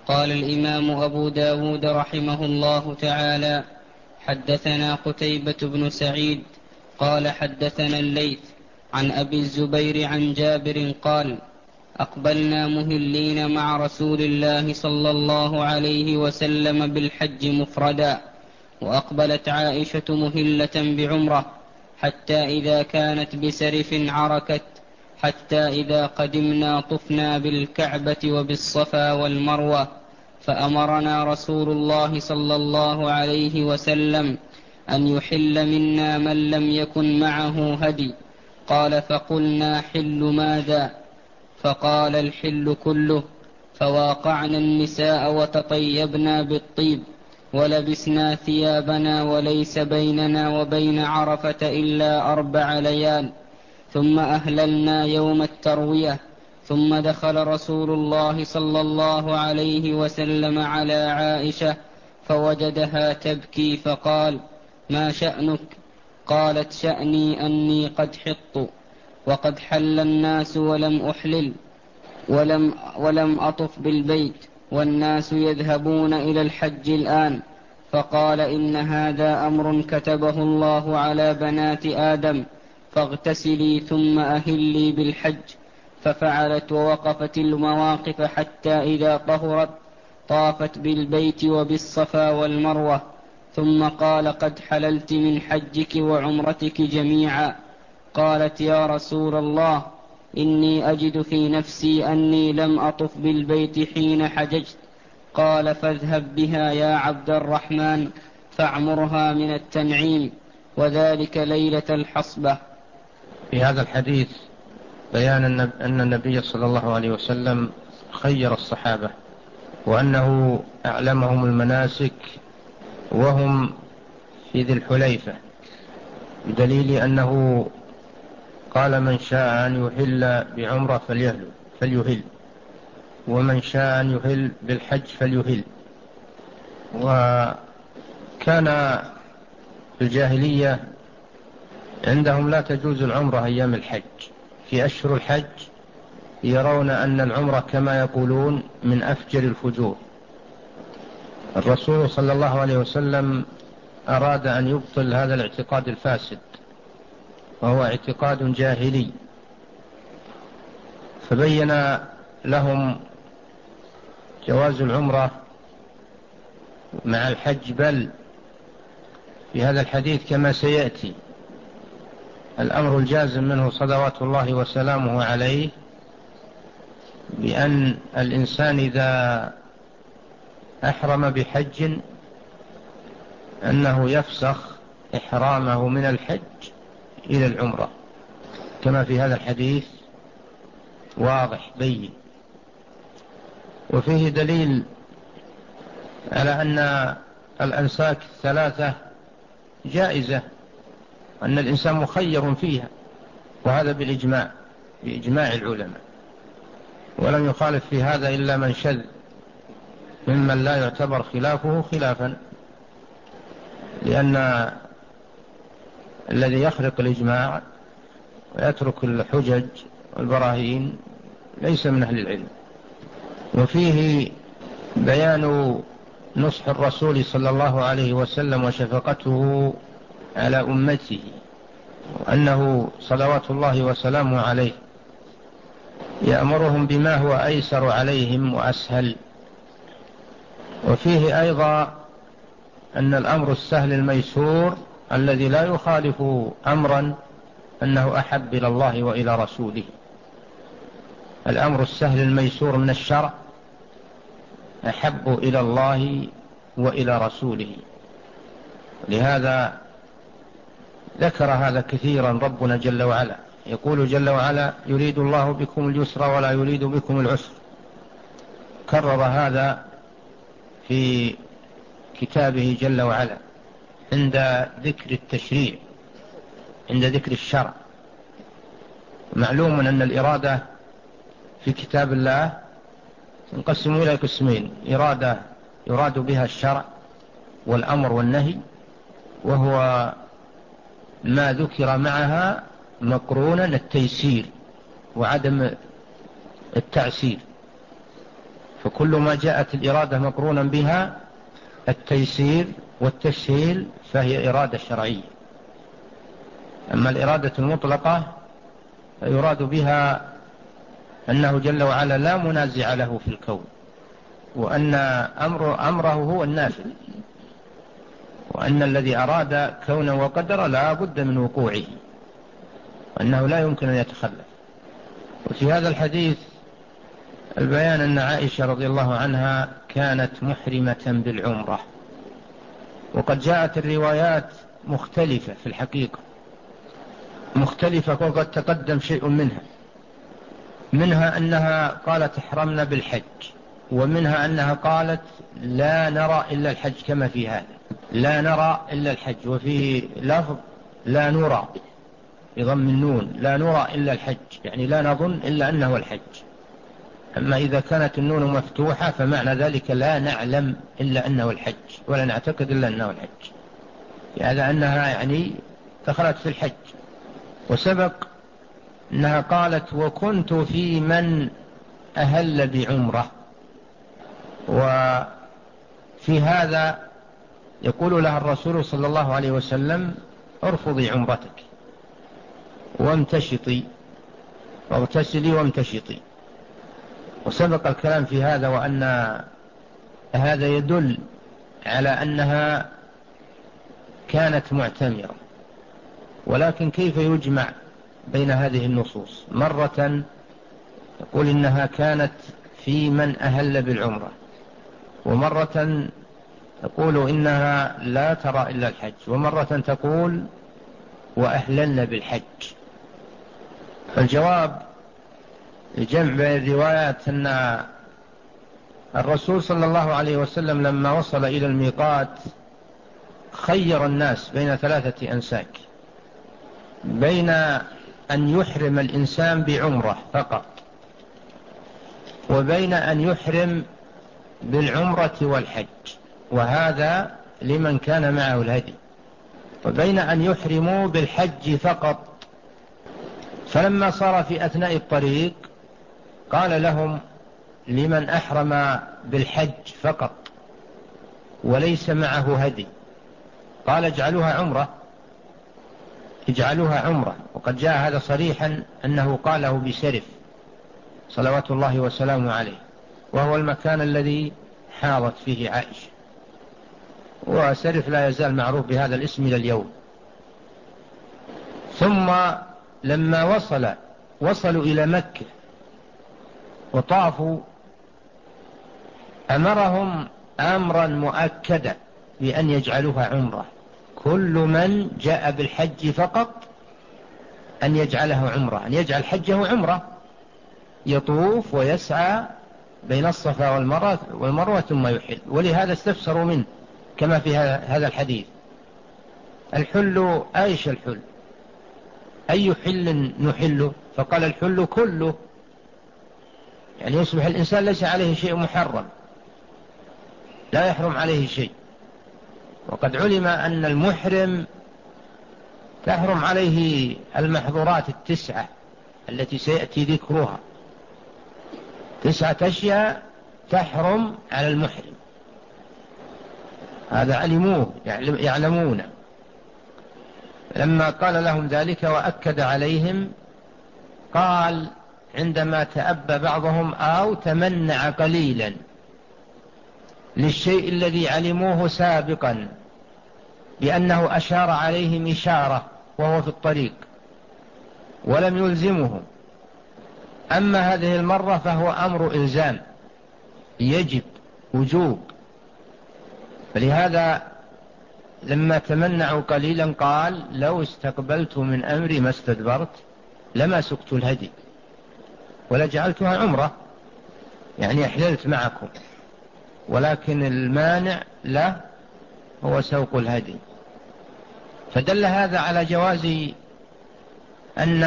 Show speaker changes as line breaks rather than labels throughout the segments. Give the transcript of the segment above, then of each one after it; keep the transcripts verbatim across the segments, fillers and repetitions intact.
قال الإمام أبو داود رحمه الله تعالى: حدثنا قتيبة بن سعيد قال حدثنا الليث عن أبي الزبير عن جابر قال: أقبلنا مهلين مع رسول الله صلى الله عليه وسلم بالحج مفردا، وأقبلت عائشة مهلة بعمرة، حتى إذا كانت بسرف عركت، حتى إذا قدمنا طفنا بالكعبة وبالصفا والمروة، فأمرنا رسول الله صلى الله عليه وسلم أن يحل منا من لم يكن معه هدي. قال: فقلنا: حل ماذا؟ فقال: الحل كله. فواقعنا النساء وتطيبنا بالطيب ولبسنا ثيابنا، وليس بيننا وبين عرفة إلا أربع ليال، ثم أهللنا يوم التروية. ثم دخل رسول الله صلى الله عليه وسلم على عائشة فوجدها تبكي، فقال: ما شأنك؟ قالت: شأني أني قد حطت، وقد حل الناس ولم أحلل، ولم, ولم أطف بالبيت، والناس يذهبون إلى الحج الآن. فقال: إن هذا أمر كتبه الله على بنات آدم، فاغتسلي ثم أهلي بالحج. ففعلت ووقفت المواقف حتى إذا طهرت طافت بالبيت وبالصفا والمروة، ثم قال: قد حللت من حجك وعمرتك جميعا. قالت: يا رسول الله، إني أجد في نفسي أني لم أطف بالبيت حين حججت. قال: فاذهب بها يا عبد الرحمن فاعمرها من التنعيم، وذلك ليلة الحصبة.
في هذا الحديث بيان أن النبي صلى الله عليه وسلم خير الصحابة، وأنه أعلمهم المناسك وهم في ذي الحليفة، بدليل أنه قال: من شاء أن يحل بعمرة فليهل فليهل، ومن شاء أن يحل بالحج فليهل. وكان في الجاهلية عندهم لا تجوز العمرة أيام الحج، في أشهر الحج يرون أن العمرة كما يقولون من أفجر الفجور. الرسول صلى الله عليه وسلم أراد أن يبطل هذا الاعتقاد الفاسد، وهو اعتقاد جاهلي، فبين لهم جواز العمرة مع الحج، بل في هذا الحديث كما سيأتي الأمر الجازم منه صلوات الله وسلامه عليه بأن الإنسان إذا أحرم بحج أنه يفسخ إحرامه من الحج إلى العمرة، كما في هذا الحديث واضح بين. وفيه دليل على أن الأنساك الثلاثة جائزة، أن الإنسان مخير فيها، وهذا بالإجماع بإجماع العلماء، ولم يخالف في هذا إلا من شذ ممن لا يعتبر خلافه خلافا، لأن الذي يخرق الإجماع ويترك الحجج والبراهين ليس من أهل العلم. وفيه بيان نصح الرسول صلى الله عليه وسلم وشفقته على أمته، وأنه صلوات الله وسلامه عليه يأمرهم بما هو أيسر عليهم وأسهل. وفيه أيضا أن الأمر السهل الميسور الذي لا يخالف أمرا أنه أحب إلى الله وإلى رسوله. الأمر السهل الميسور من الشرع أحب إلى الله وإلى رسوله، لهذا ذكر هذا كثيرا ربنا جل وعلا، يقول جل وعلا: يريد الله بكم اليسر ولا يريد بكم العسر. كرر هذا في كتابه جل وعلا عند ذكر التشريع، عند ذكر الشرع. معلوم أن الإرادة في كتاب الله تنقسم إلى قسمين: إرادة يراد بها الشرع والأمر والنهي، وهو ما ذكر معها مقرونا التيسير وعدم التعسير. فكل ما جاءت الإرادة مقرونا بها التيسير والتسهيل فهي إرادة شرعية. أما الإرادة المطلقة فيراد بها أنه جل وعلا لا منازع له في الكون، وأن أمر أمره هو النافذ، وأن الذي أراد كونا وقدر لا بد من وقوعه، وأنه لا يمكن أن يتخلف. وفي هذا الحديث البيان أن عائشة رضي الله عنها كانت محرمة بالعمرة، وقد جاءت الروايات مختلفة في الحقيقة، مختلفة وقد تقدم شيء منها منها أنها قالت احرمنا بالحج، ومنها أنها قالت لا نرى إلا الحج، كما في هذا لا نرى إلا الحج، وفي لفظ لا نرى بضم النون، لا نرى إلا الحج، يعني لا نظن إلا أنه الحج. أما إذا كانت النون مفتوحة فمعنى ذلك لا نعلم إلا أنه الحج، ولا نعتقد إلا أنه الحج، يعني أنها يعني دخلت في الحج. وسبق أنها قالت وكنت في من أهل بعمرة، وفي هذا يقول لها الرسول صلى الله عليه وسلم ارفضي عمرتك وامتشطي، واغتسلي وامتشطي. وسبق الكلام في هذا، وأن هذا يدل على أنها كانت معتمرة. ولكن كيف يجمع بين هذه النصوص؟ مرة يقول إنها كانت في من أهل بالعمرة، ومرة تقول إنها لا ترى إلا الحج، ومرة تقول وأهللن بالحج. فالجواب الجمع بين الروايات أن الرسول صلى الله عليه وسلم لما وصل إلى الميقات خير الناس بين ثلاثة أنساك، بين أن يحرم الإنسان بعمرة فقط، وبين أن يحرم بالعمرة والحج، وهذا لمن كان معه الهدي، وبين أن يحرموا بالحج فقط. فلما صار في أثناء الطريق قال لهم لمن أحرم بالحج فقط وليس معه هدي، قال اجعلوها عمرة، اجعلوها عمرة. وقد جاء هذا صريحا أنه قاله بسرف صلوات الله وسلامه عليه، وهو المكان الذي حاضت فيه عائشة، وسرف لا يزال معروف بهذا الاسم إلى اليوم. ثم لما وصل وصلوا إلى مكة وطافوا أمرهم أمرا مؤكدا بأن يجعلوها عمرة، كل من جاء بالحج فقط أن يجعله عمرة، أن يجعل حجه عمرة، يطوف ويسعى بين الصفا والمروة, والمروة ثم يحل. ولهذا استفسروا منه كما في هذا الحديث الحل أيش الحل، أي حل نحله؟ فقال الحل كله، يعني يصبح الإنسان ليس عليه شيء محرم، لا يحرم عليه شيء. وقد علم أن المحرم تحرم عليه المحظورات التسعة التي سيأتي ذكرها، تسعة أشياء تحرم على المحرم، هذا علموه يعلمون. لما قال لهم ذلك وأكد عليهم قال عندما تأبى بعضهم أو تمنع قليلا للشيء الذي علموه سابقا بأنه أشار عليهم إشارة وهو في الطريق ولم يلزمهم، أما هذه المرة فهو أمر إلزام يجب وجوب. فلهذا لما تمنعوا قليلا قال لو استقبلت من أمري ما استدبرت لما سقت الهدي ولجعلتها عمرة، يعني أحللت معكم، ولكن المانع له هو سوق الهدي. فدل هذا على جواز أن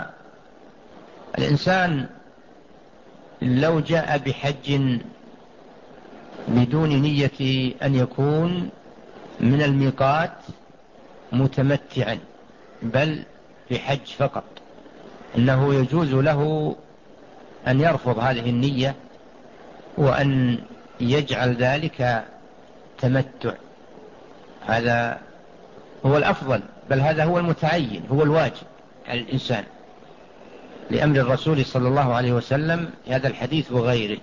الإنسان لو جاء بحج بدون نية أن يكون من الميقات متمتعا بل بحج فقط، أنه يجوز له أن يرفض هذه النية وأن يجعل ذلك تمتع. هذا هو الأفضل، بل هذا هو المتعين، هو الواجب على الإنسان لأمر الرسول صلى الله عليه وسلم هذا الحديث وغيره،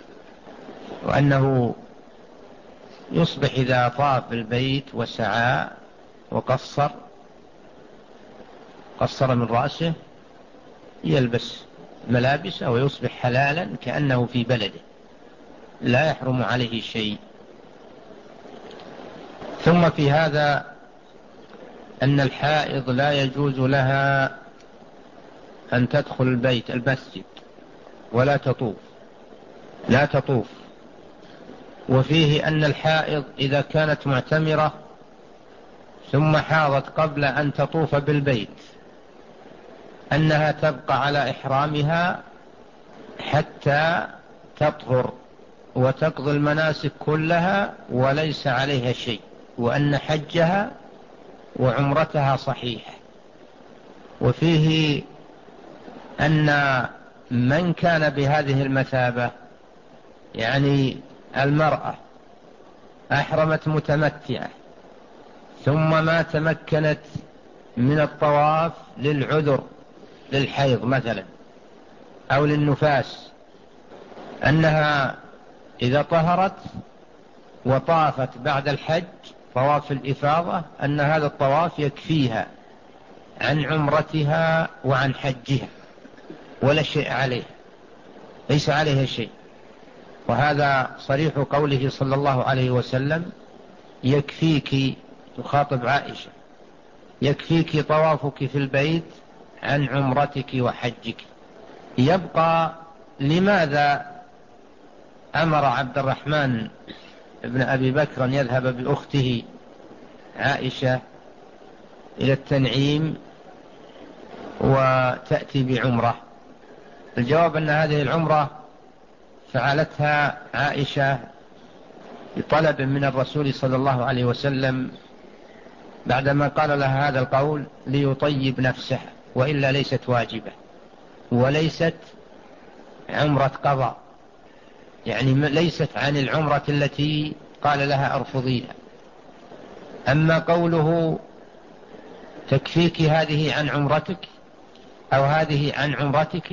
وأنه يصبح إذا طاف البيت وسعى وقصر قصر من رأسه يلبس ملابسه ويصبح حلالا كأنه في بلده لا يحرم عليه شيء. ثم في هذا أن الحائض لا يجوز لها أن تدخل البيت المسجد ولا تطوف لا تطوف. وفيه أن الحائض إذا كانت معتمرة ثم حاضت قبل أن تطوف بالبيت أنها تبقى على إحرامها حتى تطهر وتقضي المناسك كلها وليس عليها شيء، وأن حجها وعمرتها صحيح. وفيه أن من كان بهذه المثابة، يعني المرأة أحرمت متمتعة ثم ما تمكنت من الطواف للعذر للحيض مثلا أو للنفاس، أنها إذا طهرت وطافت بعد الحج طواف الإفاضة أن هذا الطواف يكفيها عن عمرتها وعن حجها ولا شيء عليه، ليس عليها شيء. وهذا صريح قوله صلى الله عليه وسلم يكفيك، تخاطب عائشة، يكفيك طوافك في البيت عن عمرتك وحجك. يبقى لماذا أمر عبد الرحمن ابن أبي بكر أن يذهب بأخته عائشة إلى التنعيم وتأتي بعمرة؟ الجواب أن هذه العمرة فعلتها عائشة بطلب من الرسول صلى الله عليه وسلم بعدما قال لها هذا القول ليطيب نفسه، وإلا ليست واجبة وليست عمرة قضاء، يعني ليست عن العمرة التي قال لها أرفضيها. أما قوله تكفيك هذه عن عمرتك أو هذه عن عمرتك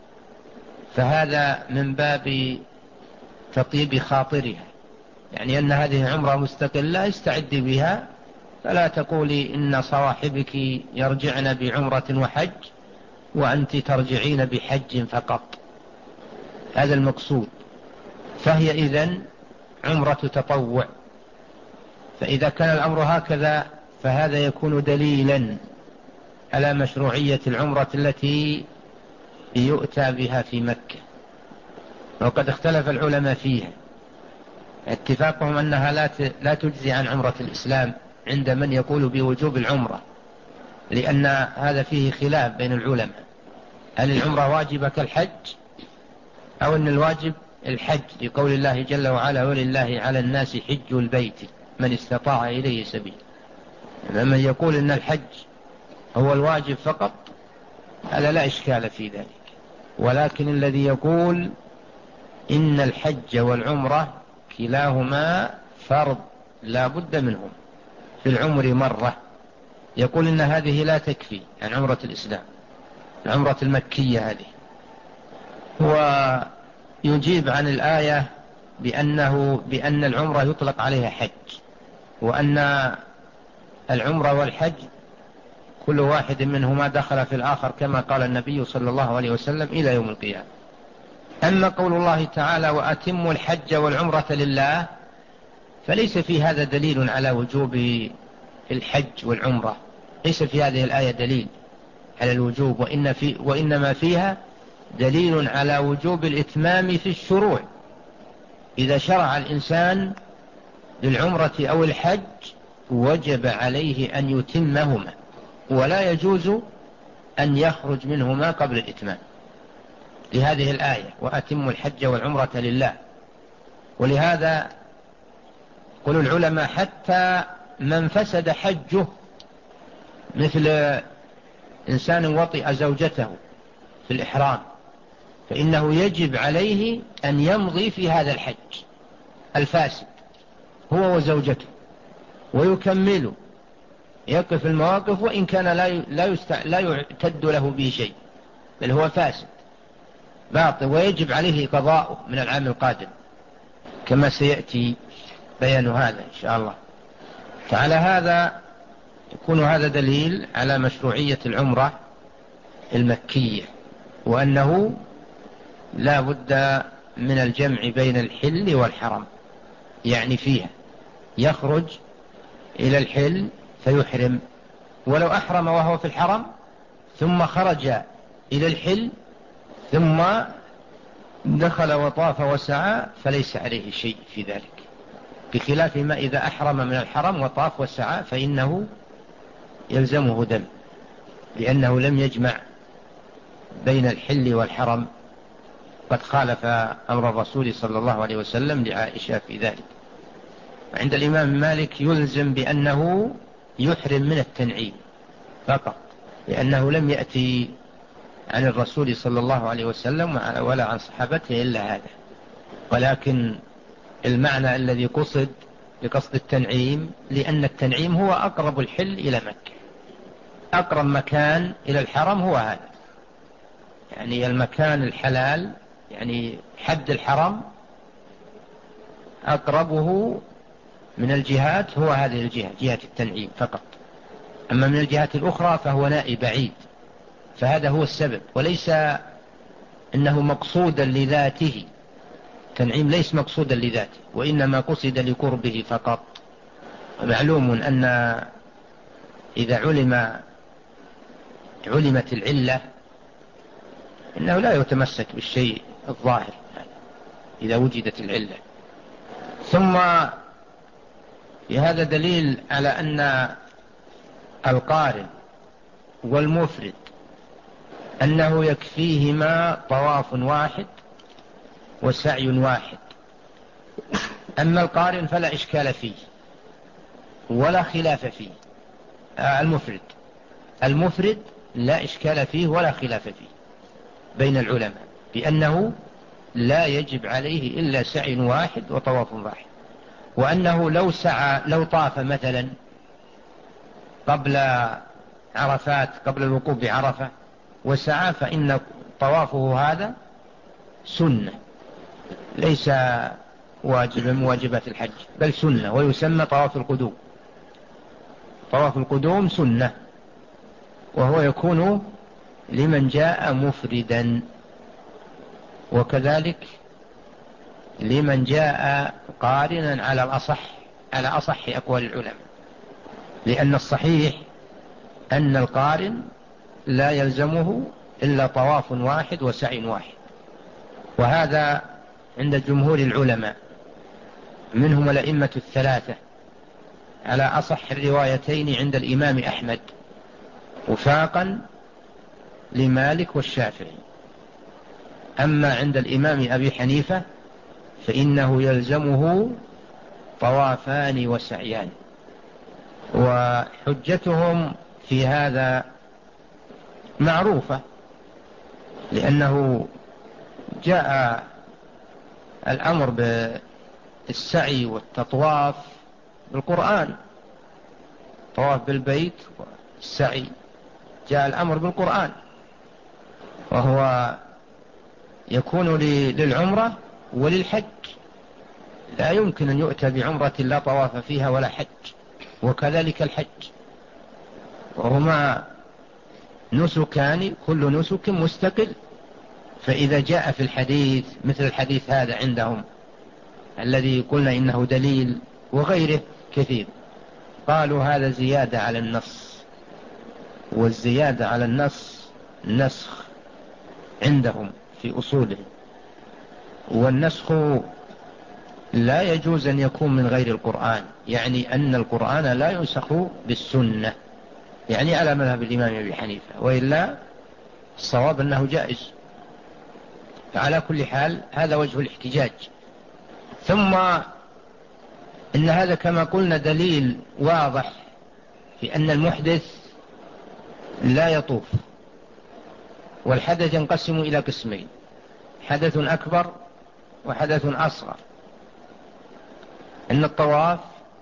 فهذا من باب تطيب خاطرها، يعني أن هذه عمرة مستقلة استعدي بها، فلا تقولي إن صواحبك يرجعن بعمرة وحج وأنت ترجعين بحج فقط، هذا المقصود. فهي إذن عمرة تطوع. فإذا كان الأمر هكذا فهذا يكون دليلا على مشروعية العمرة التي يؤتى بها في مكة. وقد اختلف العلماء فيها، اتفاقهم أنها لا لا تجزي عن عمرة الإسلام عند من يقول بوجوب العمرة، لأن هذا فيه خلاف بين العلماء، هل العمرة واجبة كالحج أو أن الواجب الحج، لقول الله جل وعلا ولله على الناس حج البيت من استطاع إليه سبيل. لمن يقول أن الحج هو الواجب فقط هذا لا إشكال في ذلك، ولكن الذي يقول إن الحج والعمرة كلاهما فرض لا بد منهم في العمر مرة، يقول إن هذه لا تكفي عن عمرة الإسلام، العمرة المكية هذه. ويجيب عن الآية بأنه بأن العمرة يطلق عليها حج، وأن العمرة والحج كل واحد منهما دخل في الآخر كما قال النبي صلى الله عليه وسلم إلى يوم القيامة. أما قول الله تعالى وأتموا الحج والعمرة لله فليس في هذا دليل على وجوب الحج والعمرة، ليس في هذه الآية دليل على الوجوب، وإن في وإنما فيها دليل على وجوب الإتمام في الشروع. إذا شرع الإنسان للعمرة أو الحج وجب عليه أن يتمهما، ولا يجوز أن يخرج منهما قبل الإتمام، لهذه الآية وأتموا الحج والعمرة لله. ولهذا قل العلماء حتى من فسد حجه، مثل إنسان وطئ زوجته في الإحرام فإنه يجب عليه أن يمضي في هذا الحج الفاسد هو وزوجته ويكمل، يقف المواقف وإن كان لا لا يستع... لا يعتد له به شيء، بل هو فاسد باطل، ويجب عليه قضاءه من العام القادم كما سيأتي بيان هذا إن شاء الله. فعلى هذا يكون هذا دليل على مشروعية العمرة المكية، وأنه لا بد من الجمع بين الحل والحرم، يعني فيها يخرج إلى الحل فيحرم، ولو أحرم وهو في الحرم ثم خرج إلى الحل ثم دخل وطاف وسعى فليس عليه شيء في ذلك، بخلاف ما إذا أحرم من الحرم وطاف وسعى فإنه يلزمه دم، لأنه لم يجمع بين الحل والحرم، قد خالف أمر الرسول صلى الله عليه وسلم لعائشة في ذلك. عند الإمام مالك يلزم بأنه يحرم من التنعيم فقط، لأنه لم يأتي عن الرسول صلى الله عليه وسلم ولا عن صحابته إلا هذا. ولكن المعنى الذي قصد بقصد التنعيم، لأن التنعيم هو أقرب الحل إلى مكة، أقرب مكان إلى الحرم هو هذا، يعني المكان الحلال، يعني حد الحرم أقربه من الجهات هو هذه الجهة، جهة التنعيم فقط، أما من الجهات الأخرى فهو نائي بعيد، فهذا هو السبب، وليس أنه مقصودا لذاته، التنعيم ليس مقصودا لذاته، وإنما قصد لقربه فقط. معلوم أن إذا علم علمت العلة إنه لا يتمسك بالشيء الظاهر إذا وجدت العلة. ثم في هذا دليل على أن القارن والمفرد أنه يكفيهما طواف واحد وسعي واحد. أما القارن فلا إشكال فيه ولا خلاف فيه، المفرد المفرد لا إشكال فيه ولا خلاف فيه بين العلماء، بأنه لا يجب عليه إلا سعي واحد وطواف واحد، وأنه لو سعى لو طاف مثلا قبل عرفات قبل الوقوف بعرفة وسعى فإن طوافه هذا سنة ليس واجبا من واجبات الحج، بل سنة، ويسمى طواف القدوم. طواف القدوم سنة، وهو يكون لمن جاء مفردا، وكذلك لمن جاء قارنا على الأصح على أصح أقوال العلماء، لأن الصحيح أن القارن لا يلزمه إلا طواف واحد وسعي واحد، وهذا عند جمهور العلماء منهم الأئمة الثلاثة على أصح الروايتين عند الإمام أحمد، وفاقا لمالك والشافعي. أما عند الإمام أبي حنيفة فإنه يلزمه طوافان وسعيان، وحجتهم في هذا معروفة، لأنه جاء الأمر بالسعي والتطواف بالقرآن، طواف بالبيت والسعي جاء الأمر بالقرآن، وهو يكون للعمرة وللحج، لا يمكن أن يؤتى بعمرة لا طواف فيها ولا حج، وكذلك الحج، وهما نسكان كل نسك مستقل. فإذا جاء في الحديث مثل الحديث هذا عندهم الذي قلنا إنه دليل وغيره كثير، قالوا هذا زيادة على النص، والزيادة على النص نسخ عندهم في أصولهم، والنسخ لا يجوز أن يكون من غير القرآن، يعني أن القرآن لا ينسخ بالسنة، يعني على مذهب الإمام أبي حنيفة، وإلا الصواب أنه جائز. فعلى كل حال هذا وجه الاحتجاج. ثم إن هذا كما قلنا دليل واضح في أن المحدث لا يطوف، والحدث ينقسم إلى قسمين: حدث أكبر وحدث أصغر. إن الطواف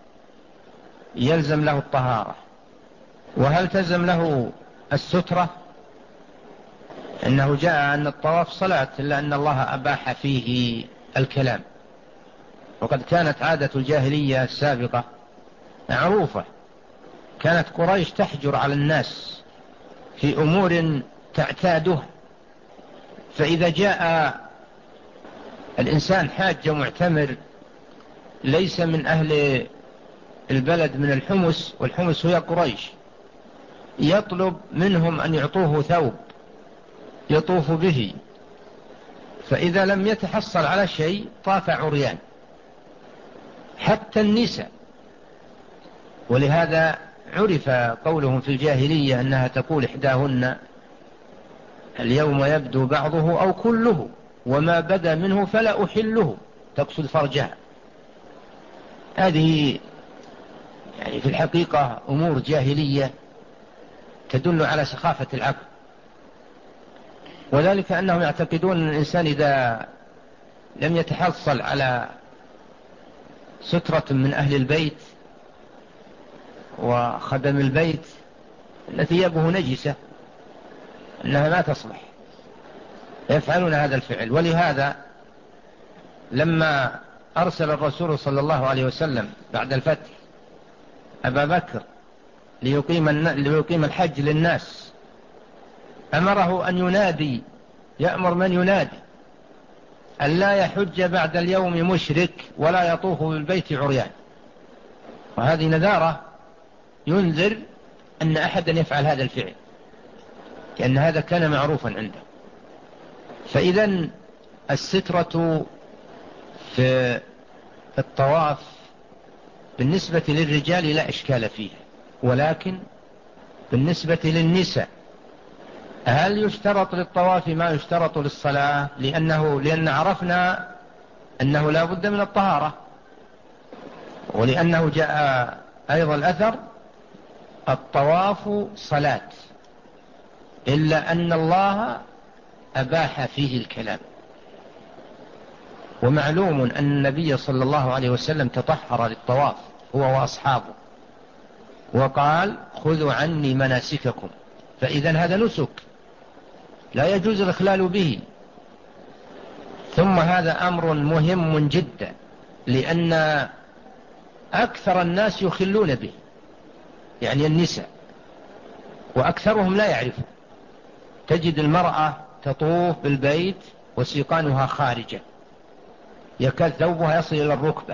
يلزم له الطهارة، وهل تلزم له السترة؟ إنه جاء أن الطواف صلاة، إلا أن الله أباح فيه الكلام. وقد كانت عادة الجاهلية السابقة معروفة، كانت قريش تحجر على الناس في أمور تعتاده، فإذا جاء الإنسان حاج معتمر ليس من أهل البلد من الحمس، والحمس هي قريش، يطلب منهم أن يعطوه ثوب يطوف به، فإذا لم يتحصل على شيء طاف عريان، حتى النساء. ولهذا عرف قولهم في الجاهلية أنها تقول إحداهن: اليوم يبدو بعضه أو كله، وما بدا منه فلا أحله، تقصد فرجها. هذه يعني في الحقيقة أمور جاهلية تدل على سخافة العقل، وذلك أنهم يعتقدون أن الإنسان إذا لم يتحصل على سترة من أهل البيت وخدم البيت أن ثيابه نجسة، أنها ما تصلح، يفعلون هذا الفعل. ولهذا لما أرسل الرسول صلى الله عليه وسلم بعد الفتح أبا بكر ليقيم, ليقيم الحج للناس، أمره أن ينادي، يأمر من ينادي أن لا يحج بعد اليوم مشرك ولا يطوف بالبيت عريان. وهذه نذارة ينذر أن أحدا يفعل هذا الفعل، لأن هذا كان معروفا عنده. فإذا السترة في الطواف بالنسبة للرجال لا إشكال فيها، ولكن بالنسبة للنساء هل يشترط للطواف ما يشترط للصلاة؟ لأنه لأن عرفنا أنه لا بد من الطهارة، ولأنه جاء أيضا الأثر: الطواف صلاة، إلا أن الله أباح فيه الكلام. ومعلوم أن النبي صلى الله عليه وسلم تطهر للطواف هو وأصحابه، وقال: خذوا عني مناسككم. فإذا هذا نسك لا يجوز الإخلال به. ثم هذا أمر مهم جدا، لأن أكثر الناس يخلون به، يعني النساء، وأكثرهم لا يعرفون. تجد المرأة تطوف بالبيت وسيقانها خارجة، يكاد ثوبها يصل إلى الركبة،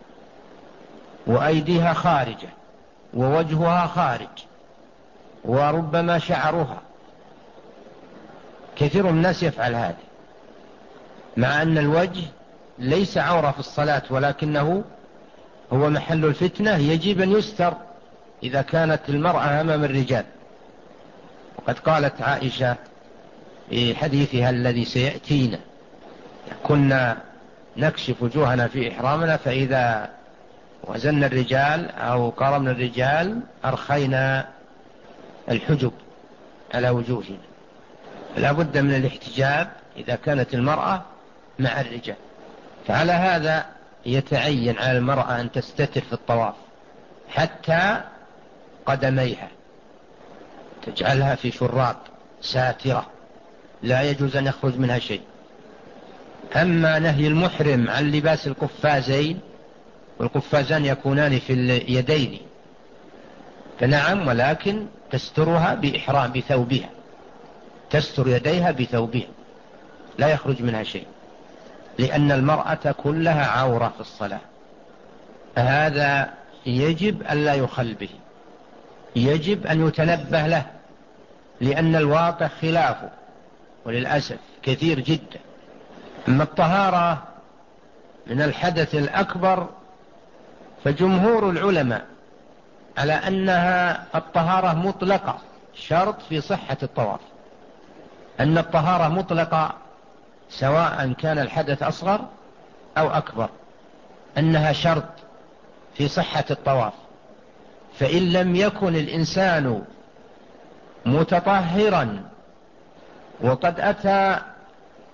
وأيديها خارجة، ووجهها خارج، وربما شعرها. كثير من الناس يفعل هذا، مع أن الوجه ليس عورة في الصلاة، ولكنه هو محل الفتنة، يجب أن يستر إذا كانت المرأة أمام الرجال. وقد قالت عائشة في حديثها الذي سيأتينا: كنا نكشف وجوهنا في إحرامنا، فإذا وزن الرجال أو قرمنا الرجال أرخينا الحجب على وجوهنا. لا بد من الاحتجاب إذا كانت المرأة مع الرجال. فعلى هذا يتعين على المرأة أن تستتر في الطواف حتى قدميها، تجعلها في شراط ساترة لا يجوز أن يخرج منها شيء. أما نهي المحرم عن لباس القفازين، والقفازان يكونان في اليدين، فنعم، ولكن تسترها بإحرام بثوبها، تستر يديها بثوبها لا يخرج منها شيء، لأن المرأة كلها عورة في الصلاة. هذا يجب أن لا يخل به، يجب أن يتنبه له، لأن الواقع خلافه وللأسف كثير جدا. أما الطهارة من الحدث الأكبر فجمهور العلماء على أنها الطهارة مطلقة، شرط في صحة الطواف، أن الطهارة مطلقة سواء كان الحدث أصغر أو أكبر، أنها شرط في صحة الطواف. فإن لم يكن الإنسان متطهرا وقد أتى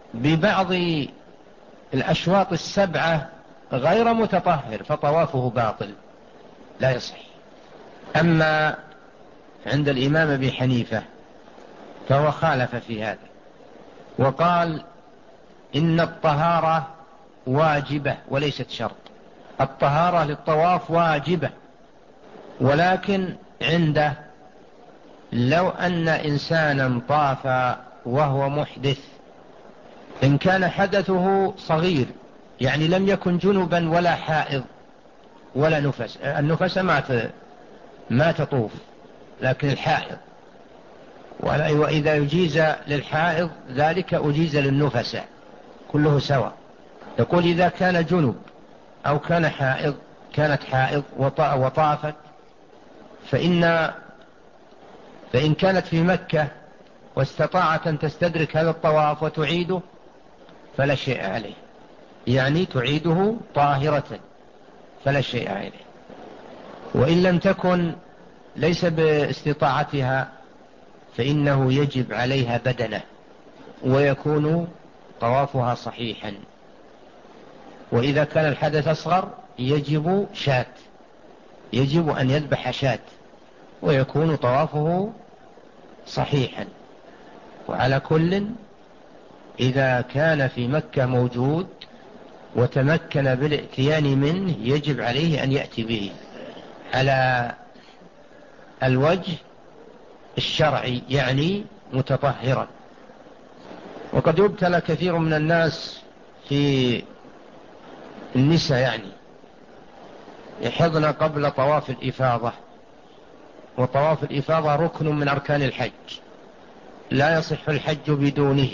ببعض الأشواط السبعة غير متطهر فطوافه باطل لا يصح. أما عند الإمام أبي حنيفة فهو خالف في هذا وقال إن الطهارة واجبة وليست شرط. الطهارة للطواف واجبة، ولكن عنده لو أن إنسانا طاف وهو محدث إن كان حدثه صغير، يعني لم يكن جنبا ولا حائض ولا نفس، النفس ما ما تطوف لكن الحائض، وإذا يجيز للحائض ذلك أجيز للنفس كله سواء. يقول إذا كان جنب أو كان حائض كانت حائض وطافت فإن فإن كانت في مكة واستطاعت أن تستدرك هذا الطواف وتعيده فلا شيء عليه، يعني تعيده طاهرة فلا شيء عليه. وإن لم تكن ليس باستطاعتها فإنه يجب عليها بدنه ويكون طوافها صحيحا. وإذا كان الحدث أصغر يجب شاة، يجب أن يذبح شاة ويكون طوافه صحيحا. وعلى كل إذا كان في مكة موجود وتمكن بالاتيان منه يجب عليه أن يأتي به على الوجه الشرعي، يعني متطهرا. وقد يبتلى كثير من الناس في النساء يعني يحضن قبل طواف الإفاضة، وطواف الإفاضة ركن من أركان الحج لا يصح الحج بدونه،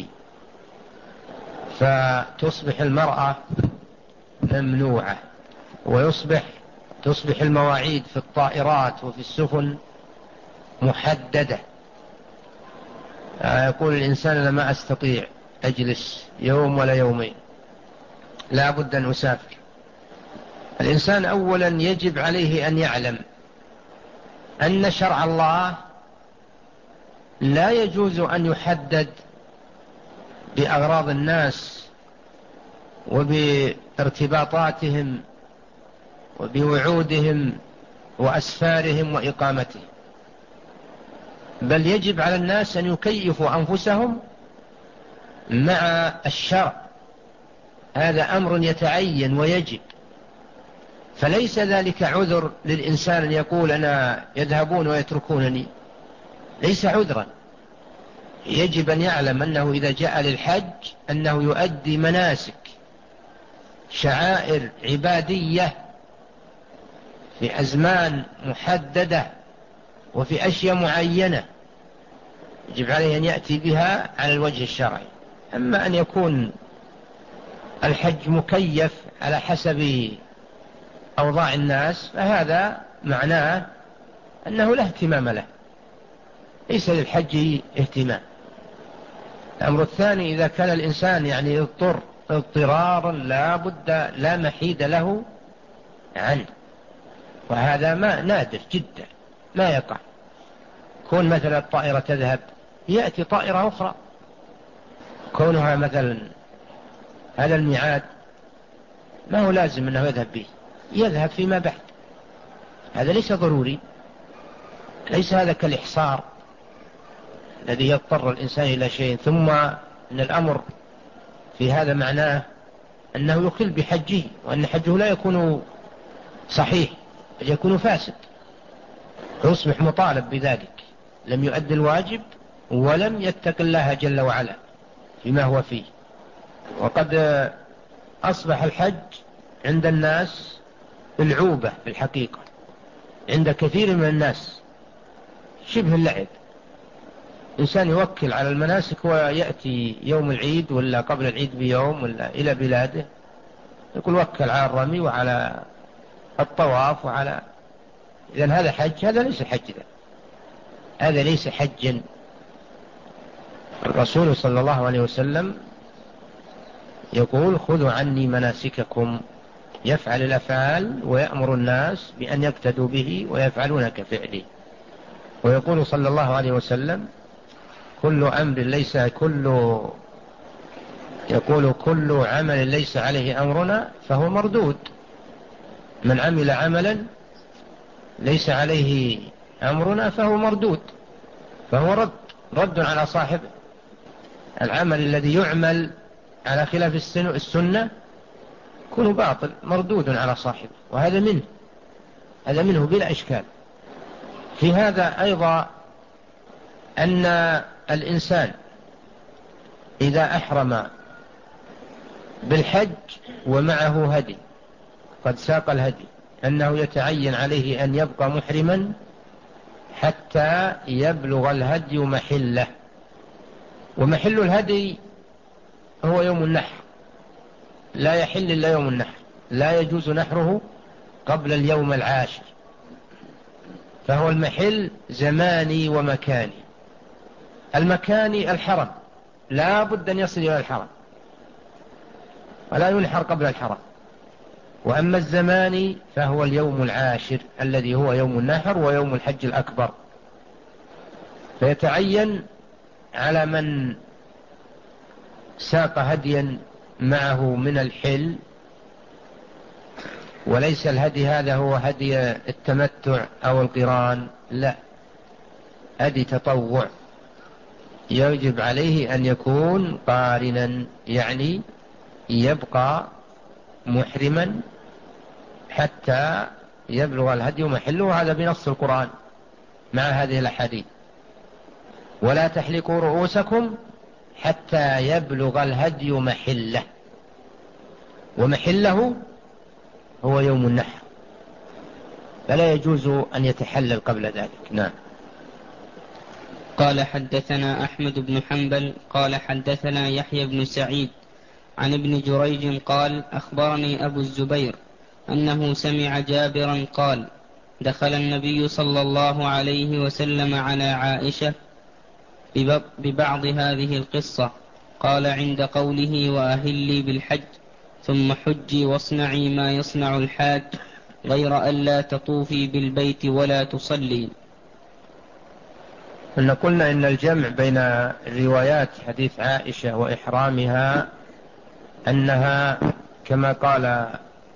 فتصبح المرأة ممنوعة ويصبح تصبح المواعيد في الطائرات وفي السفن محددة. يقول الإنسان أنا ما أستطيع أجلس يوم ولا يومين، لا بد أن أسافر. الإنسان أولا يجب عليه أن يعلم أن شرع الله لا يجوز أن يحدد بأغراض الناس وبارتباطاتهم وبوعودهم وأسفارهم وإقامتهم، بل يجب على الناس أن يكيفوا أنفسهم مع الشرع. هذا أمر يتعين ويجب، فليس ذلك عذر للإنسان أن يقول أنا يذهبون ويتركونني، ليس عذرا. يجب أن يعلم أنه إذا جاء للحج أنه يؤدي مناسك شعائر عبادية في أزمان محددة وفي أشياء معينة يجب عليه أن يأتي بها على الوجه الشرعي. أما أن يكون الحج مكيف على حسب أوضاع الناس فهذا معناه أنه لا اهتمام له، ليس للحج اهتمام. الأمر الثاني إذا كان الإنسان يعني يضطر اضطرارا لا بد لا محيد له عنه، وهذا ما نادر جدا ما يقع. كون مثلا الطائرة تذهب يأتي طائرة أخرى، كونها مثلا هذا الميعاد ما هو لازم أنه يذهب به، يذهب فيما بعد، هذا ليس ضروري. ليس هذا كالإحصار الذي يضطر الإنسان إلى شيء ثم أن الأمر في هذا معناه أنه يخل بحجه، وأن حجه لا يكون صحيح بل يكون فاسد، فيصبح مطالب بذلك، لم يؤدي الواجب ولم يتق الله جل وعلا فيما هو فيه. وقد أصبح الحج عند الناس العوبة في الحقيقة، عند كثير من الناس شبه اللعب. إنسان يوكل على المناسك ويأتي يوم العيد ولا قبل العيد بيوم ولا إلى بلاده يقول وكل على الرمي وعلى الطواف وعلى، إذن هذا حج؟ هذا ليس حج، ذا هذا ليس حجا. الرسول صلى الله عليه وسلم يقول خذوا عني مناسككم، يفعل الأفعال ويأمر الناس بأن يقتدوا به ويفعلون كفعله. ويقول صلى الله عليه وسلم كل أمر ليس كل يقول كل عمل ليس عليه أمرنا فهو مردود. من عمل عملا ليس عليه أمرنا فهو مردود، فهو رد رد على صاحبه. العمل الذي يعمل على خلاف السنة يكون باطل مردود على صاحبه، وهذا منه هذا منه بلا إشكال. في هذا أيضا أن الإنسان إذا أحرم بالحج ومعه هدي قد ساق الهدي أنه يتعين عليه أن يبقى محرما حتى يبلغ الهدي محله، ومحل الهدي هو يوم النحر، لا يحل إلا يوم النحر، لا يجوز نحره قبل اليوم العاشر، فهو المحل زماني ومكاني. المكاني الحرم لا بد أن يصل إلى الحرم ولا ينحر قبل الحرم، وأما الزماني فهو اليوم العاشر الذي هو يوم النحر ويوم الحج الأكبر. فيتعين على من ساق هديا معه من الحل، وليس الهدي هذا هو هدي التمتع أو القران، لا، هدي تطوع، يجب عليه أن يكون قارنا، يعني يبقى محرما حتى يبلغ الهدي محله، هذا بنص القرآن مع هذه الأحاديث: ولا تحلقوا رؤوسكم حتى يبلغ الهدي محله، ومحله هو يوم النحر، فلا يجوز أن يتحلل قبل ذلك. نعم.
قال حدثنا أحمد بن حنبل قال حدثنا يحيى بن سعيد عن ابن جريج قال أخبرني أبو الزبير أنه سمع جابرا قال دخل النبي صلى الله عليه وسلم على عائشة ببعض هذه القصة، قال عند قوله وأهلي بالحج ثم حجي واصنعي ما يصنع الحاج غير ألا تطوفي بالبيت ولا تصلي.
إن قلنا إن الجمع بين الروايات حديث عائشة وإحرامها أنها كما قال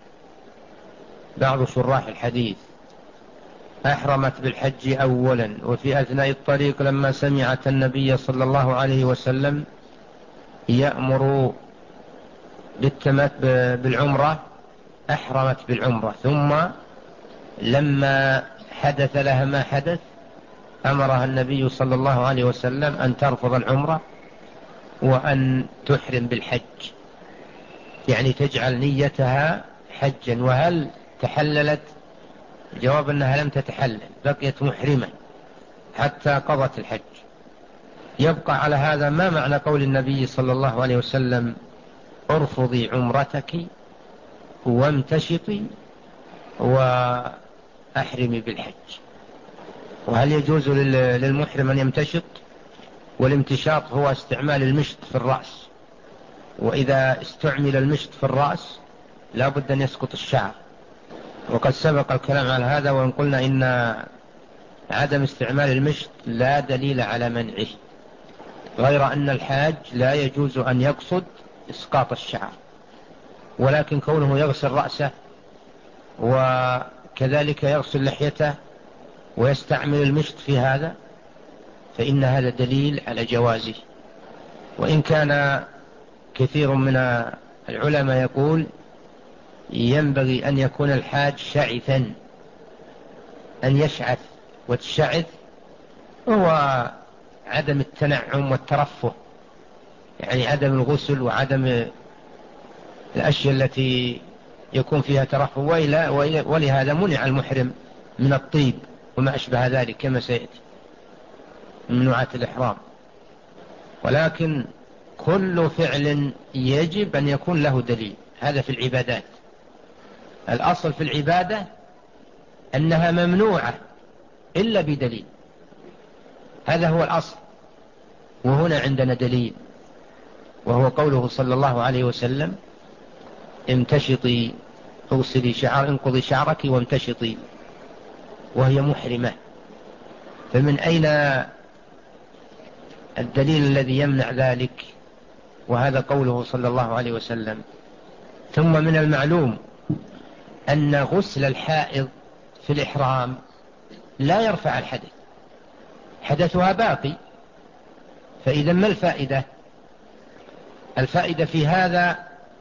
بعض شراح الحديث أحرمت بالحج أولا، وفي أثناء الطريق لما سمعت النبي صلى الله عليه وسلم يأمر بالتمت بالعمرة أحرمت بالعمرة، ثم لما حدث لها ما حدث أمرها النبي صلى الله عليه وسلم أن ترفض العمرة وأن تحرم بالحج، يعني تجعل نيتها حجا. وهل تحللت؟ جواب أنها لم تتحلل، بقيت محرمة حتى قضت الحج. يبقى على هذا ما معنى قول النبي صلى الله عليه وسلم ارفضي عمرتك وامتشطي وأحرمي بالحج؟ وهل يجوز للمحرم أن يمتشط؟ والامتشاط هو استعمال المشط في الرأس، وإذا استعمل المشط في الرأس لا بد أن يسقط الشعر، وقد سبق الكلام على هذا، وإن قلنا إن عدم استعمال المشط لا دليل على منعه، غير أن الحاج لا يجوز أن يقصد إسقاط الشعر، ولكن كونه يغسل رأسه وكذلك يغسل لحيته ويستعمل المشط في هذا فإن هذا دليل على جوازه. وإن كان كثير من العلماء يقول ينبغي أن يكون الحاج شعثا، أن يشعث، والشعث هو عدم التنعم والترفه، يعني عدم الغسل وعدم الأشياء التي يكون فيها ترفه، ولهذا منع المحرم من الطيب وما أشبه ذلك كما سيأتي من ممنوعات الإحرام. ولكن كل فعل يجب أن يكون له دليل، هذا في العبادات. الأصل في العبادة أنها ممنوعة إلا بدليل، هذا هو الأصل، وهنا عندنا دليل، وهو قوله صلى الله عليه وسلم امتشطي اغسلي شعر انقضي شعرك وامتشطي، وهي محرمة. فمن أين الدليل الذي يمنع ذلك؟ وهذا قوله صلى الله عليه وسلم. ثم من المعلوم أن غسل الحائض في الإحرام لا يرفع الحدث، حدثها باقي. فإذا ما الفائدة؟ الفائدة في هذا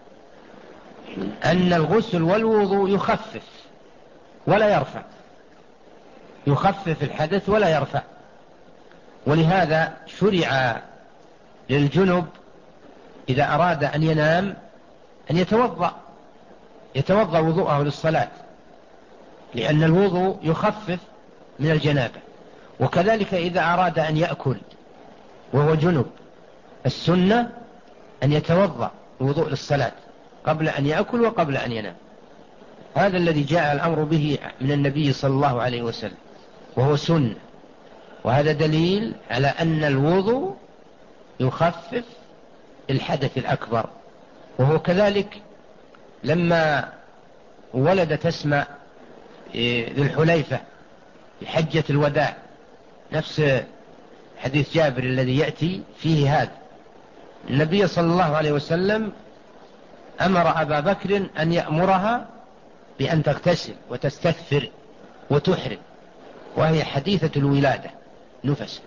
أن الغسل والوضوء يخفف ولا يرفع، يخفف الحدث ولا يرفع. ولهذا شرع للجنب إذا أراد أن ينام أن يتوضأ يتوضأ وضوءه للصلاة، لأن الوضوء يخفف من الجنابة. وكذلك إذا أراد أن يأكل وهو جنب، السنة أن يتوضأ وضوء للصلاة قبل أن يأكل وقبل أن ينام. هذا الذي جاء الأمر به من النبي صلى الله عليه وسلم، وهو سنة. وهذا دليل على أن الوضوء يخفف الحدث الأكبر. وهو كذلك لما ولدت أسماء ذي الحليفة في حجة الوداع، نفس حديث جابر الذي يأتي فيه هذا، النبي صلى الله عليه وسلم أمر أبا بكر أن يأمرها بأن تغتسل وتستثفر وتحرم، وهي حديثة الولادة نفس.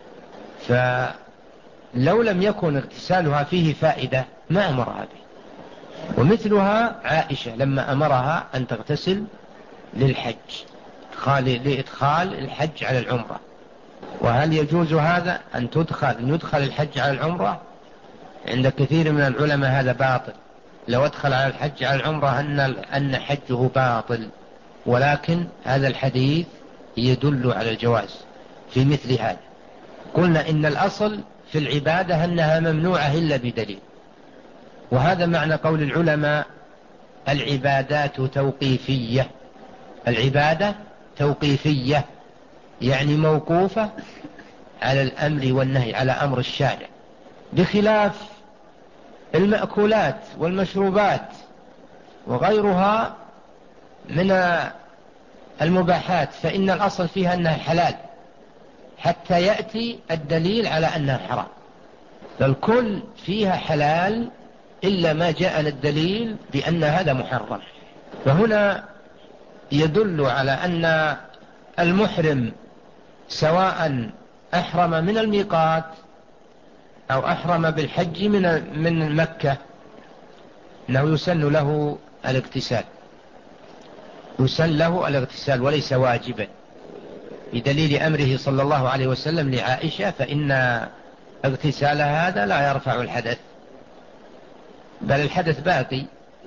فلو لم يكن اغتسالها فيه فائدة ما أمرها به. ومثلها عائشة لما أمرها أن تغتسل للحج، لإدخال الحج على العمرة. وهل يجوز هذا أن تدخل يدخل الحج على العمرة؟ عند كثير من العلماء هذا باطل. لو أدخل على الحج على العمرة أن أن حجه باطل، ولكن هذا الحديث يدل على الجواز في مثل هذا. قلنا إن الأصل في العبادة أنها ممنوعة إلا بدليل، وهذا معنى قول العلماء العبادات توقيفية. العبادة توقيفية يعني موقوفة على الأمر والنهي، على أمر الشارع، بخلاف المأكولات والمشروبات وغيرها من المباحات، فإن الأصل فيها أنها حلال حتى يأتي الدليل على أنها حرام. فالكل فيها حلال إلا ما جاءنا الدليل بأن هذا محرم. فهنا يدل على أن المحرم سواء أحرم من الميقات أو أحرم بالحج من من مكة أنه يسن له الاغتسال، يسن له الاغتسال وليس واجبا، بدليل أمره صلى الله عليه وسلم لعائشة فإن اغتسال هذا لا يرفع الحدث بل الحدث باقي.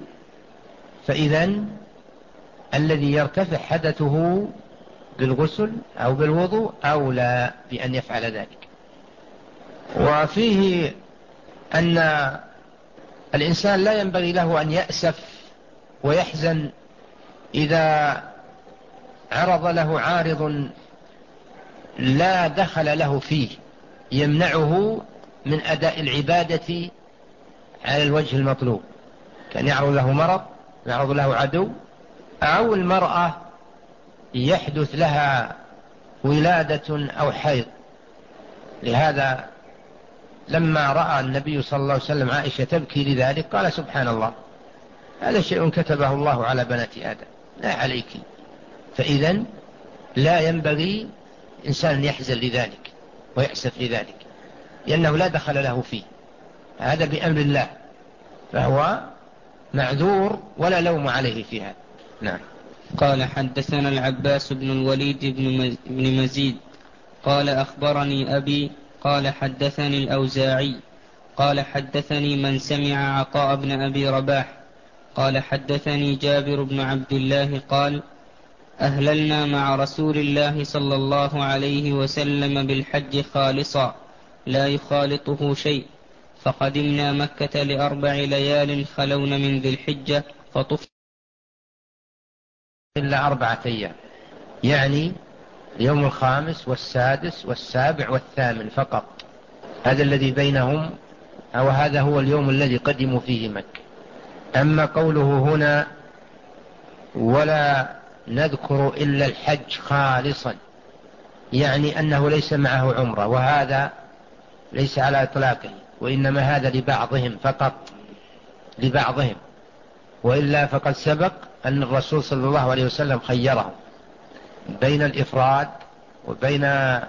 فإذن الذي يرتفع حدثه بالغسل أو بالوضوء أولى بأن يفعل ذلك. وفيه أن الإنسان لا ينبغي له أن يأسف ويحزن إذا عرض له عارض لا دخل له فيه يمنعه من أداء العبادة على الوجه المطلوب، كان يعرض له مرض، يعرض له عدو، أو المرأة يحدث لها ولادة أو حيض. لهذا لما رأى النبي صلى الله عليه وسلم عائشة تبكي لذلك قال سبحان الله، هذا شيء كتبه الله على بنات آدم لا عليك. فإذن لا ينبغي إنسان يحزن لذلك ويأسف لذلك، لأنه لا دخل له فيه، هذا بأمر الله، فهو معذور ولا لوم عليه في هذا. نعم.
قال حدثنا العباس بن الوليد بن مزيد قال أخبرني أبي قال حدثني الأوزاعي قال حدثني من سمع عطاء بن أبي رباح قال حدثني جابر بن عبد الله قال أهللنا مع رسول الله صلى الله عليه وسلم بالحج خالصا لا يخالطه شيء، فقدمنا مكة لأربع ليال خلون من ذي الحجة فطفنا
إلا أربعة أيام، يعني اليوم الخامس والسادس والسابع والثامن فقط، هذا الذي بينهم، أو هذا هو اليوم الذي قدموا فيه مكة. أما قوله هنا ولا نذكر إلا الحج خالصا، يعني أنه ليس معه عمرة، وهذا ليس على إطلاقه، وإنما هذا لبعضهم فقط، لبعضهم، وإلا فقد سبق أن الرسول صلى الله عليه وسلم خيرهم بين الإفراد وبين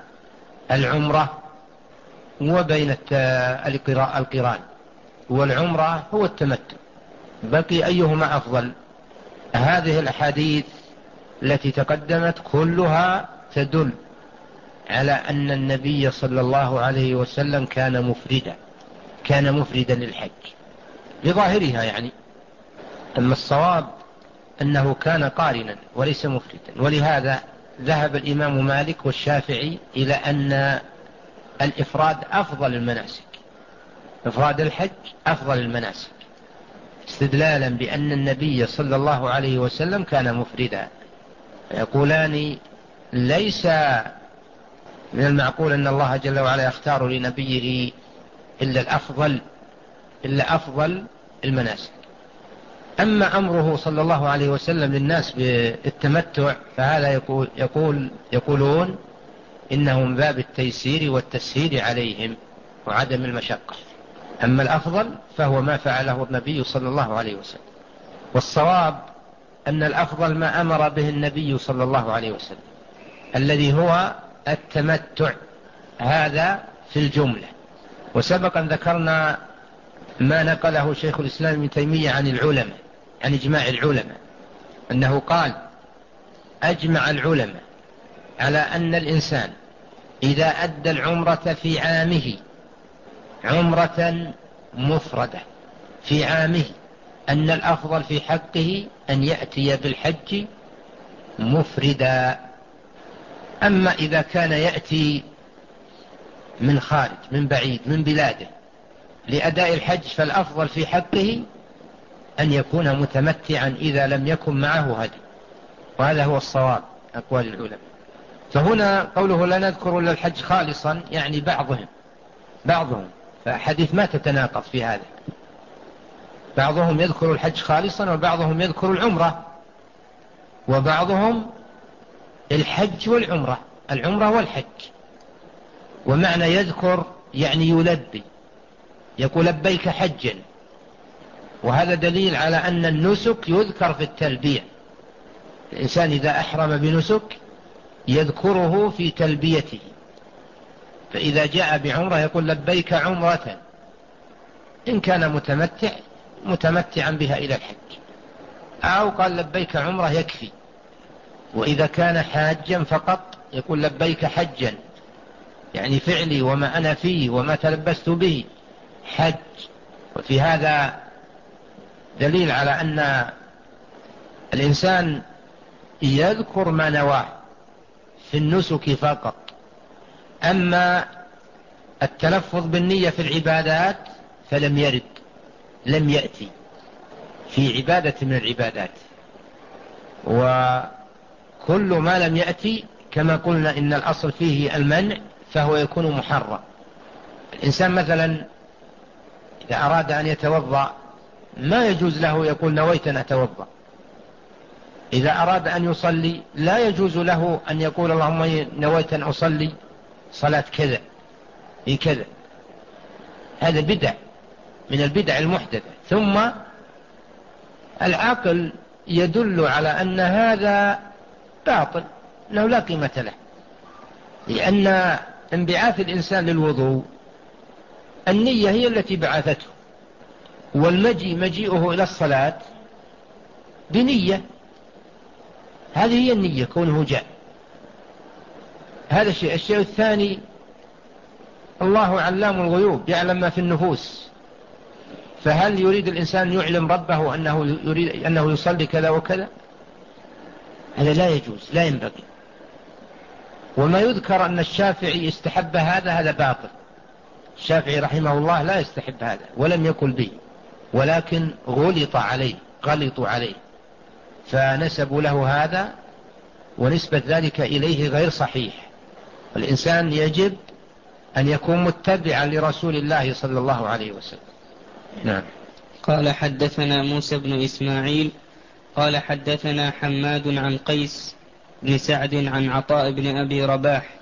العمرة وبين القران، والعمرة هو التمتع. بقي أيهما أفضل؟ هذه الأحاديث التي تقدمت كلها تدل على أن النبي صلى الله عليه وسلم كان مفردا، كان مفردا للحج بظاهرها يعني. أما الصواب أنه كان قارنا وليس مفردا، ولهذا ذهب الإمام مالك والشافعي إلى أن الإفراد أفضل المناسك، إفراد الحج أفضل المناسك، استدلالا بأن النبي صلى الله عليه وسلم كان مفردا. يقولان ليس من المعقول أن الله جل وعلا يختار لنبيه إلا الأفضل، إلا أفضل المناسك. أما أمره صلى الله عليه وسلم للناس بالتمتع فهذا يقول يقول يقولون إنه من باب التيسير والتسهيل عليهم وعدم المشقة. أما الأفضل فهو ما فعله النبي صلى الله عليه وسلم. والصواب أن الأفضل ما أمر به النبي صلى الله عليه وسلم الذي هو التمتع، هذا في الجملة. وسبقا ذكرنا ما نقله شيخ الإسلام ابن تيمية عن العلماء، عن إجماع العلماء، أنه قال: أجمع العلماء على أن الإنسان إذا أدى العمرة في عامه عمرة مفردة في عامه أن الأفضل في حقه أن يأتي بالحج مفردا. أما إذا كان يأتي من خارج، من بعيد، من بلاده لأداء الحج فالأفضل في حقه أن يكون متمتعا إذا لم يكن معه هدي، وهذا هو الصواب أقوال العلماء. فهنا قوله لا نذكر إلا الحج خالصا يعني بعضهم بعضهم فحديث ما تتناقض في هذا، بعضهم يذكر الحج خالصا وبعضهم يذكر العمرة، وبعضهم الحج والعمرة، العمرة والحج. ومعنى يذكر يعني يلبي، يقول لبيك حجا، وهذا دليل على أن النسك يذكر في التلبية. الإنسان إذا أحرم بنسك يذكره في تلبيته، فإذا جاء بعمرة يقول لبيك عمرة، إن كان متمتع متمتعا بها إلى الحج، أو قال لبيك عمرة يكفي. وإذا كان حاجا فقط يقول لبيك حجا، يعني فعلي وما أنا فيه وما تلبست به حج. وفي هذا دليل على أن الإنسان يذكر ما نواه في النسك فقط. أما التلفظ بالنية في العبادات فلم يرد، لم يأتي في عبادة من العبادات. وكل ما لم يأتي كما قلنا إن الأصل فيه المنع فهو يكون محرم. الإنسان مثلا إذا أراد أن يتوضأ ما يجوز له يقول نويت أن أتوضأ. إذا أراد أن يصلي لا يجوز له أن يقول اللهم نويت أن أصلي صلاة كذا في كذا، هذا بدع من البدع المحدثة. ثم العقل يدل على أن هذا باطل، أنه لا قيمة له، لأن انبعاث الإنسان للوضوء النية هي التي بعثته، والمجيء مجيئه إلى الصلاة بنية، هذه هي النية كونه جاء. هذا الشيء. الشيء الثاني الله علام الغيوب يعلم ما في النفوس، فهل يريد الإنسان يعلم ربه أنه يريد أنه يصلي كذا وكذا؟ هذا لا يجوز، لا ينبغي. وما يذكر أن الشافعي استحب هذا هذا باطل. الشافعي رحمه الله لا يستحب هذا ولم يقل به، ولكن غلط عليه، غلطوا عليه فنسبوا له هذا، ونسبة ذلك إليه غير صحيح. الإنسان يجب أن يكون متبعا لرسول الله صلى الله عليه وسلم. نعم.
قال حدثنا موسى بن إسماعيل قال حدثنا حماد عن قيس بن سعد عن عطاء بن أبي رباح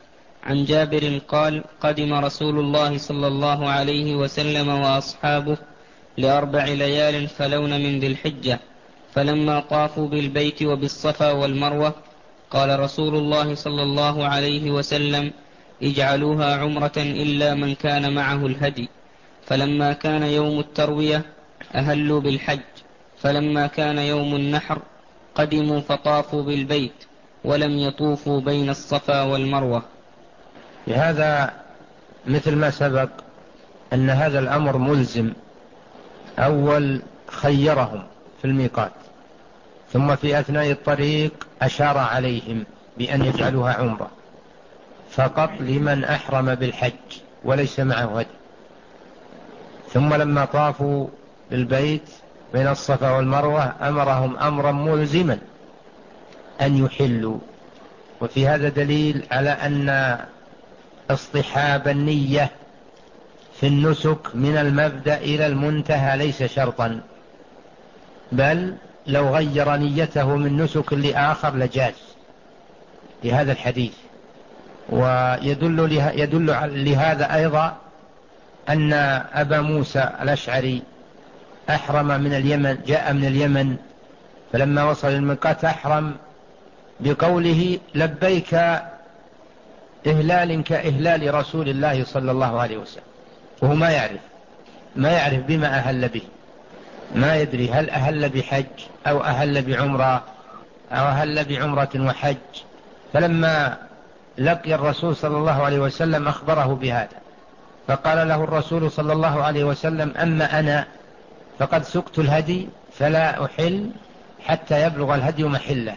عن جابر قال قدم رسول الله صلى الله عليه وسلم وأصحابه لأربع ليال فلون من ذي الحجة، فلما طافوا بالبيت وبالصفا والمروة قال رسول الله صلى الله عليه وسلم اجعلوها عمرة إلا من كان معه الهدي. فلما كان يوم التروية أهلوا بالحج، فلما كان يوم النحر قدموا فطافوا بالبيت ولم يطوفوا بين الصفا والمروة.
لهذا مثل ما سبق أن هذا الأمر ملزم، أول خيرهم في الميقات، ثم في أثناء الطريق أشار عليهم بأن يجعلوها عمرة فقط لمن أحرم بالحج وليس معه هدي، ثم لما طافوا بالبيت بين الصفا والمروة أمرهم أمرا ملزما أن يحلوا. وفي هذا دليل على أن اصطحاب النية في النسك من المبدأ إلى المنتهى ليس شرطا، بل لو غير نيته من نسك لآخر لجاز لهذا الحديث. ويدل له يدل لهذا أيضا أن أبا موسى الأشعري أحرم من اليمن، جاء من اليمن، فلما وصل الميقات أحرم بقوله لبيك إهلال كإهلال رسول الله صلى الله عليه وسلم، وهو ما يعرف ما يعرف بما أهل به، ما يدري هل أهل بحج أو أهل بعمرة أو أهل بعمرة وحج. فلما لقي الرسول صلى الله عليه وسلم أخبره بهذا، فقال له الرسول صلى الله عليه وسلم أما أنا فقد سقت الهدي فلا أحل حتى يبلغ الهدي محله،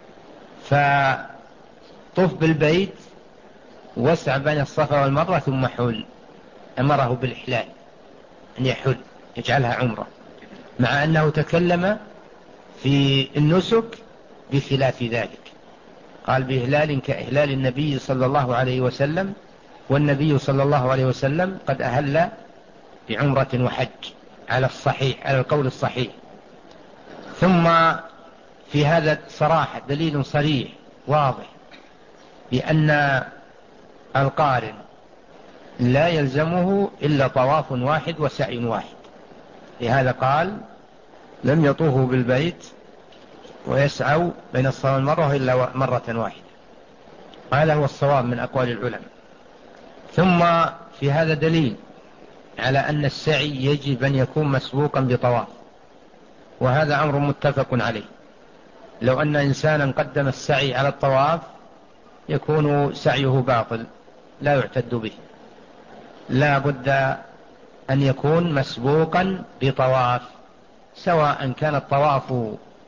فطف بالبيت واسع بين الصفا والمروة ثم حل. أمره بالإحلال أن يحل يجعلها عمرة، مع أنه تكلم في النسك بخلاف ذلك، قال بإهلال كإهلال النبي صلى الله عليه وسلم، والنبي صلى الله عليه وسلم قد أهل بعمرة وحج على الصحيح، على القول الصحيح. ثم في هذا صراحة دليل صريح واضح بأن القارن لا يلزمه إلا طواف واحد وسعي واحد، لهذا قال لم يطوفوا بالبيت ويسعوا بين الصفا والمروة إلا مرة واحدة. هذا هو الصواب من أقوال العلماء. ثم في هذا دليل على أن السعي يجب أن يكون مسبوقا بطواف، وهذا أمر متفق عليه. لو أن إنسانا قدم السعي على الطواف يكون سعيه باطل لا يعتد به، لا بد أن يكون مسبوقا بطواف، سواء كان الطواف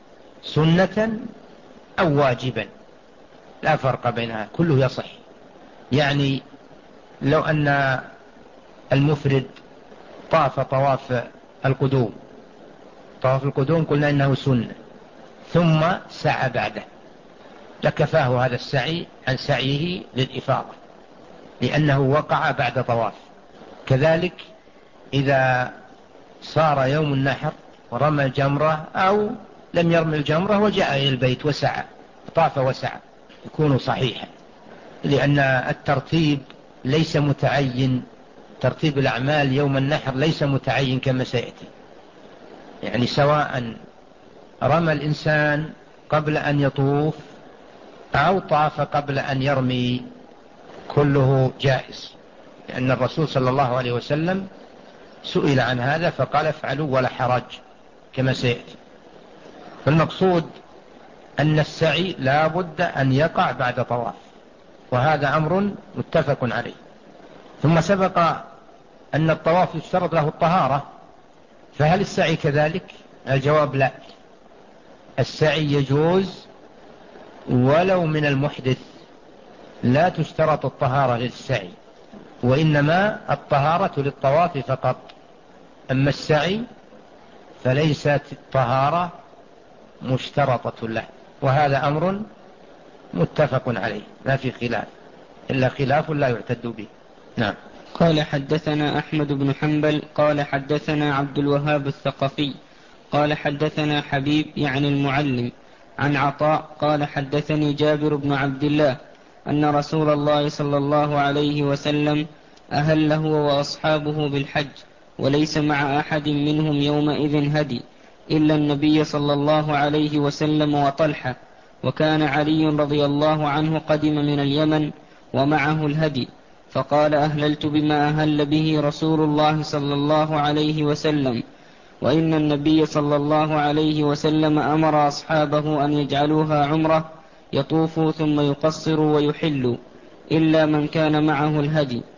سنة أو واجبا لا فرق بينها، كله يصح. يعني لو أن المفرد طاف طواف القدوم، طواف القدوم قلنا إنه سنة، ثم سعى بعده لكفاه هذا السعي عن سعيه للإفاضة لأنه وقع بعد طواف. كذلك إذا صار يوم النحر ورمى الجمرة أو لم يرمي الجمرة وجاء إلى البيت وسعى، طاف وسعى، يكون صحيحا، لأن الترتيب ليس متعين، ترتيب الأعمال يوم النحر ليس متعين كما سيأتي. يعني سواء رمى الإنسان قبل أن يطوف أو طاف قبل أن يرمي كله جائز، لأن الرسول صلى الله عليه وسلم سئل عن هذا فقال افعلوا ولا حرج كما سيأتي. فالمقصود أن السعي لا بد أن يقع بعد طواف، وهذا أمر متفق عليه. ثم سبق أن الطواف يشترط له الطهارة، فهل السعي كذلك؟ الجواب لا، السعي يجوز ولو من المحدث، لا تشترط الطهارة للسعي، وإنما الطهارة للطواف فقط، أما السعي فليست الطهارة مشترطة له، وهذا أمر متفق عليه ما في خلاف، إلا خلاف لا يعتد به. نعم.
قال حدثنا أحمد بن حنبل قال حدثنا عبد الوهاب الثقفي قال حدثنا حبيب يعني المعلم عن عطاء قال حدثني جابر بن عبد الله أن رسول الله صلى الله عليه وسلم أهل هو وأصحابه بالحج، وليس مع أحد منهم يومئذ هدي إلا النبي صلى الله عليه وسلم وطلحة، وكان علي رضي الله عنه قدم من اليمن ومعه الهدي، فقال: أهللت بما أهل به رسول الله صلى الله عليه وسلم، وإن النبي صلى الله عليه وسلم أمر أصحابه أن يجعلوها عمرة، يطوفوا ثم يقصروا ويحلوا إلا من كان معه الهدي.